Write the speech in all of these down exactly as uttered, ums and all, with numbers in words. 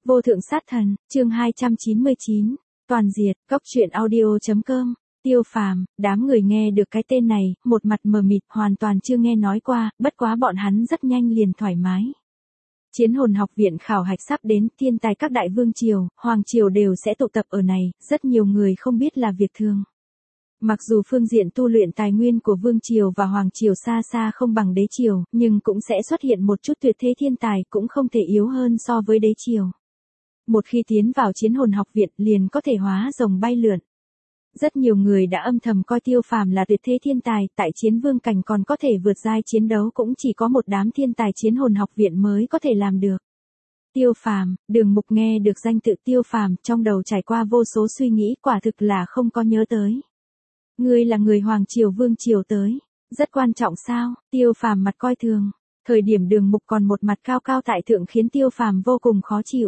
Vô thượng sát thần, chương hai trăm chín mươi chín, toàn diệt, góc truyện audio.com, Tiêu Phàm. Đám người nghe được cái tên này, một mặt mờ mịt, hoàn toàn chưa nghe nói qua, bất quá bọn hắn rất nhanh liền thoải mái. Chiến hồn học viện khảo hạch sắp đến, thiên tài các đại vương triều, hoàng triều đều sẽ tụ tập ở này, rất nhiều người không biết là việc thường. Mặc dù phương diện tu luyện tài nguyên của vương triều và hoàng triều xa xa không bằng đế triều, nhưng cũng sẽ xuất hiện một chút tuyệt thế thiên tài cũng không thể yếu hơn so với đế triều. Một khi tiến vào chiến hồn học viện liền có thể hóa rồng bay lượn. Rất nhiều người đã âm thầm coi Tiêu Phàm là tuyệt thế thiên tài, tại chiến vương cảnh còn có thể vượt giai chiến đấu cũng chỉ có một đám thiên tài chiến hồn học viện mới có thể làm được. Tiêu Phàm, Đường Mục nghe được danh tự Tiêu Phàm, trong đầu trải qua vô số suy nghĩ, quả thực là không có nhớ tới. Ngươi là người hoàng triều vương triều tới, rất quan trọng sao? Tiêu Phàm mặt coi thường. Thời điểm Đường Mục còn một mặt cao cao tại thượng khiến Tiêu Phàm vô cùng khó chịu.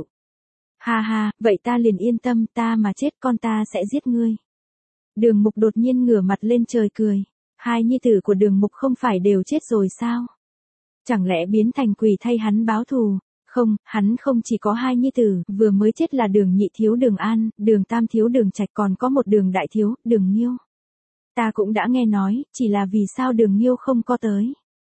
Ha ha, vậy ta liền yên tâm, ta mà chết con ta sẽ giết ngươi. Đường Mục đột nhiên ngửa mặt lên trời cười. Hai nhi tử của Đường Mục không phải đều chết rồi sao? Chẳng lẽ biến thành quỷ thay hắn báo thù? Không, hắn không chỉ có hai nhi tử, vừa mới chết là Đường nhị thiếu Đường An, Đường tam thiếu Đường Trạch, còn có một Đường đại thiếu, Đường Nghiêu. Ta cũng đã nghe nói, chỉ là vì sao Đường Nghiêu không có tới.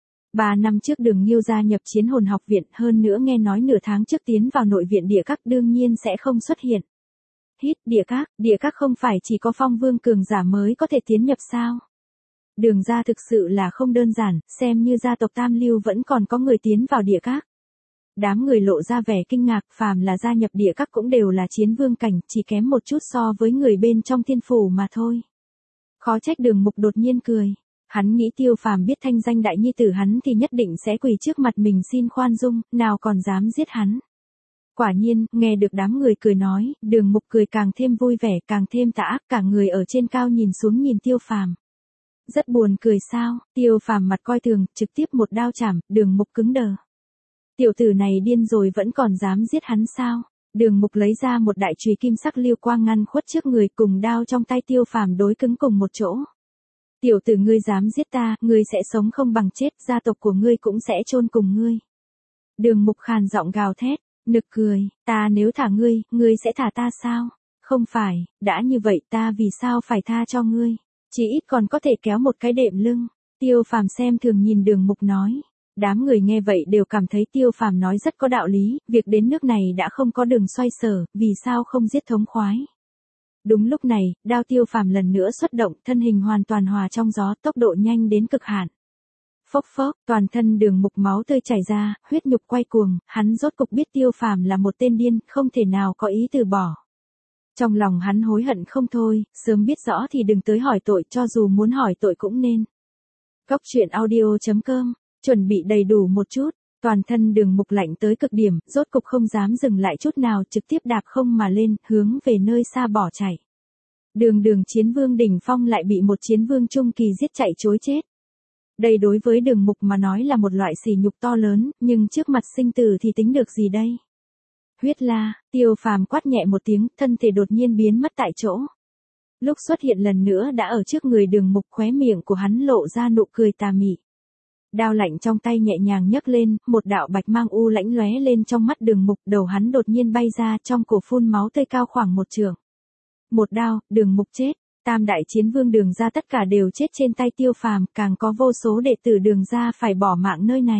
Ba năm trước Đường Nghiêu gia nhập chiến hồn học viện, hơn nữa nghe nói nửa tháng trước tiến vào nội viện địa các, đương nhiên sẽ không xuất hiện. Hít, địa các, địa các không phải chỉ có phong vương cường giả mới có thể tiến nhập sao? Đường gia thực sự là không đơn giản, xem như gia tộc Tam Lưu vẫn còn có người tiến vào địa các. Đám người lộ ra vẻ kinh ngạc, phàm là gia nhập địa các cũng đều là chiến vương cảnh, chỉ kém một chút so với người bên trong thiên phủ mà thôi. Khó trách Đường Mục đột nhiên cười. Hắn nghĩ Tiêu Phàm biết thanh danh đại nhi tử hắn thì nhất định sẽ quỳ trước mặt mình xin khoan dung, nào còn dám giết hắn. Quả nhiên, nghe được đám người cười nói, Đường Mục cười càng thêm vui vẻ, càng thêm tà ác, cả người ở trên cao nhìn xuống nhìn Tiêu Phàm. Rất buồn cười sao? Tiêu Phàm mặt coi thường, trực tiếp một đao chảm, Đường Mục cứng đờ. Tiểu tử này điên rồi vẫn còn dám giết hắn sao? Đường Mục lấy ra một đại chùy kim sắc liêu quang ngăn khuất trước người, cùng đao trong tay Tiêu Phàm đối cứng cùng một chỗ. Tiểu tử ngươi dám giết ta, ngươi sẽ sống không bằng chết, gia tộc của ngươi cũng sẽ chôn cùng ngươi. Đường Mục khàn giọng gào thét, nực cười, ta nếu thả ngươi, ngươi sẽ thả ta sao? Không phải, đã như vậy ta vì sao phải tha cho ngươi? Chỉ ít còn có thể kéo một cái đệm lưng. Tiêu Phàm xem thường nhìn Đường Mục nói. Đám người nghe vậy đều cảm thấy Tiêu Phàm nói rất có đạo lý, việc đến nước này đã không có đường xoay sở, vì sao không giết thống khoái. Đúng lúc này, đao Tiêu Phàm lần nữa xuất động, thân hình hoàn toàn hòa trong gió, tốc độ nhanh đến cực hạn. Phốc phốc, toàn thân Đường Mục máu tươi chảy ra, huyết nhục quay cuồng, hắn rốt cục biết Tiêu Phàm là một tên điên, không thể nào có ý từ bỏ. Trong lòng hắn hối hận không thôi, sớm biết rõ thì đừng tới hỏi tội, cho dù muốn hỏi tội cũng nên. Góc truyện audio.com, chuẩn bị đầy đủ một chút, toàn thân Đường Mục lạnh tới cực điểm, rốt cục không dám dừng lại chút nào, trực tiếp đạp không mà lên, hướng về nơi xa bỏ chạy. Đường đường chiến vương đỉnh phong lại bị một chiến vương trung kỳ giết chạy chối chết. Đây đối với Đường Mục mà nói là một loại sỉ nhục to lớn, nhưng trước mặt sinh tử thì tính được gì đây? Huyết la, Tiêu Phàm quát nhẹ một tiếng, thân thể đột nhiên biến mất tại chỗ. Lúc xuất hiện lần nữa đã ở trước người Đường Mục, khóe miệng của hắn lộ ra nụ cười tà mị. Đao lạnh trong tay nhẹ nhàng nhấc lên, một đạo bạch mang u lãnh lóe lên trong mắt Đường Mục, đầu hắn đột nhiên bay ra, trong cổ phun máu tươi cao khoảng một trượng. Một đao, Đường Mục chết. Tam đại chiến vương Đường gia tất cả đều chết trên tay Tiêu Phàm, càng có vô số đệ tử Đường gia phải bỏ mạng nơi này.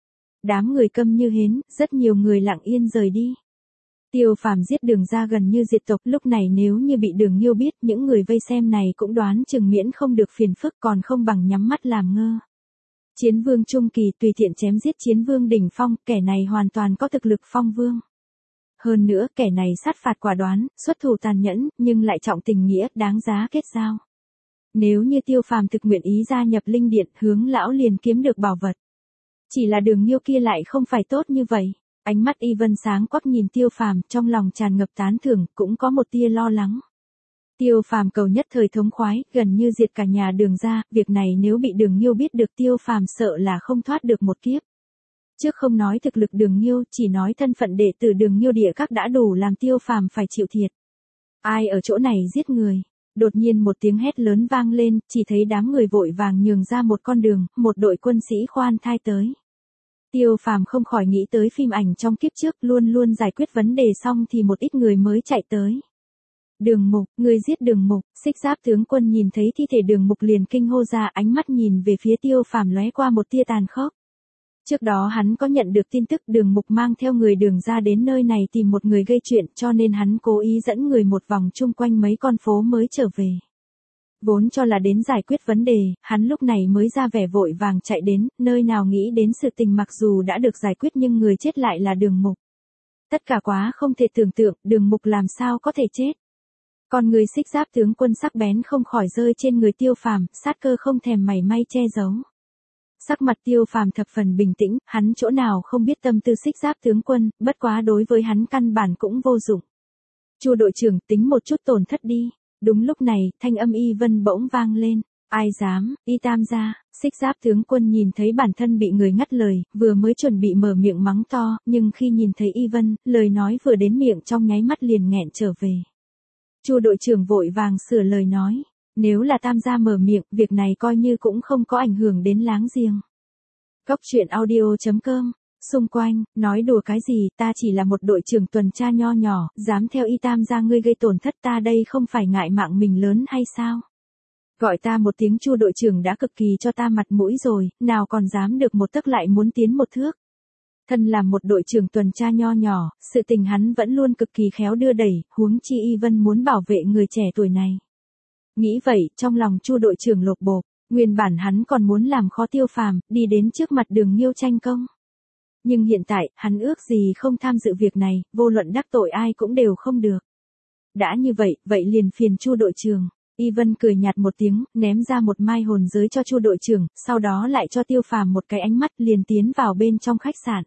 Đám người câm như hến, rất nhiều người lặng yên rời đi. Tiêu Phàm giết Đường gia gần như diệt tộc, lúc này nếu như bị Đường Nghiêu biết, những người vây xem này cũng đoán chừng miễn không được phiền phức, còn không bằng nhắm mắt làm ngơ. Chiến vương trung kỳ tùy tiện chém giết chiến vương đỉnh phong, kẻ này hoàn toàn có thực lực phong vương. Hơn nữa, kẻ này sát phạt quả đoán, xuất thủ tàn nhẫn, nhưng lại trọng tình nghĩa, đáng giá kết giao. Nếu như Tiêu Phàm thực nguyện ý gia nhập linh điện, hướng lão liền kiếm được bảo vật. Chỉ là Đường Nghiêu kia lại không phải tốt như vậy. Ánh mắt Y Vân sáng quắc nhìn Tiêu Phàm, trong lòng tràn ngập tán thưởng, cũng có một tia lo lắng. Tiêu Phàm cầu nhất thời thống khoái, gần như diệt cả nhà Đường gia, việc này nếu bị Đường Nghiêu biết được Tiêu Phàm sợ là không thoát được một kiếp. Trước không nói thực lực Đường Nghiêu, chỉ nói thân phận đệ tử Đường Nghiêu địa các đã đủ làm Tiêu Phàm phải chịu thiệt. Ai ở chỗ này giết người? Đột nhiên một tiếng hét lớn vang lên, chỉ thấy đám người vội vàng nhường ra một con đường, một đội quân sĩ khoan thai tới. Tiêu Phàm không khỏi nghĩ tới phim ảnh trong kiếp trước, luôn luôn giải quyết vấn đề xong thì một ít người mới chạy tới. Đường Mục, người giết Đường Mục. Xích Giáp tướng quân nhìn thấy thi thể Đường Mục liền kinh hô ra, ánh mắt nhìn về phía Tiêu Phàm lóe qua một tia tàn khốc. Trước đó hắn có nhận được tin tức Đường Mục mang theo người Đường ra đến nơi này tìm một người gây chuyện, cho nên hắn cố ý dẫn người một vòng chung quanh mấy con phố mới trở về. Vốn cho là đến giải quyết vấn đề, hắn lúc này mới ra vẻ vội vàng chạy đến, nơi nào nghĩ đến sự tình mặc dù đã được giải quyết nhưng người chết lại là Đường Mục. Tất cả quá không thể tưởng tượng, Đường Mục làm sao có thể chết. Còn người Xích Giáp tướng quân sắc bén không khỏi rơi trên người Tiêu Phàm, sát cơ không thèm mảy may che giấu. Sắc mặt Tiêu Phàm thập phần bình tĩnh, hắn chỗ nào không biết tâm tư Xích Giáp tướng quân, bất quá đối với hắn căn bản cũng vô dụng. Chu đội trưởng, tính một chút tổn thất đi. Đúng lúc này, thanh âm Y Vân bỗng vang lên. Ai dám, Y Tam gia. Xích Giáp tướng quân nhìn thấy bản thân bị người ngắt lời, vừa mới chuẩn bị mở miệng mắng to, nhưng khi nhìn thấy Y Vân, lời nói vừa đến miệng trong nháy mắt liền nghẹn trở về. Chu đội trưởng vội vàng sửa lời nói, nếu là Tam gia mở miệng, việc này coi như cũng không có ảnh hưởng đến láng giềng. Cốc truyện audio chấm com. Xung quanh, nói đùa cái gì, ta chỉ là một đội trưởng tuần tra nho nhỏ, dám theo Y Tam gia ngươi gây tổn thất, ta đây không phải ngại mạng mình lớn hay sao? Gọi ta một tiếng Chu đội trưởng đã cực kỳ cho ta mặt mũi rồi, nào còn dám được một tấc lại muốn tiến một thước. Thân làm một đội trưởng tuần tra nho nhỏ, sự tình hắn vẫn luôn cực kỳ khéo đưa đẩy, huống chi Y Vân muốn bảo vệ người trẻ tuổi này. Nghĩ vậy, trong lòng Chu đội trưởng lột bột, nguyên bản hắn còn muốn làm khó Tiêu Phàm, đi đến trước mặt Đường Nhiêu tranh công. Nhưng hiện tại, hắn ước gì không tham dự việc này, vô luận đắc tội ai cũng đều không được. Đã như vậy, vậy liền phiền Chu đội trưởng. Y Vân cười nhạt một tiếng, ném ra một mai hồn giới cho Chu đội trưởng, sau đó lại cho Tiêu Phàm một cái ánh mắt, liền tiến vào bên trong khách sạn.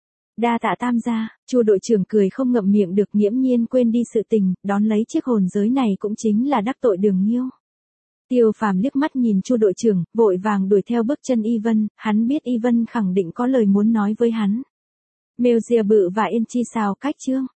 Đa tạ Tam gia. Chu đội trưởng cười không ngậm miệng được, nghiễm nhiên quên đi sự tình, đón lấy chiếc hồn giới này cũng chính là đắc tội Đường Nhiêu. Tiêu Phàm liếc mắt nhìn Chu đội trưởng, vội vàng đuổi theo bước chân Y Vân, hắn biết Y Vân khẳng định có lời muốn nói với hắn. Mail dìa bự và yên chi sao cách chương.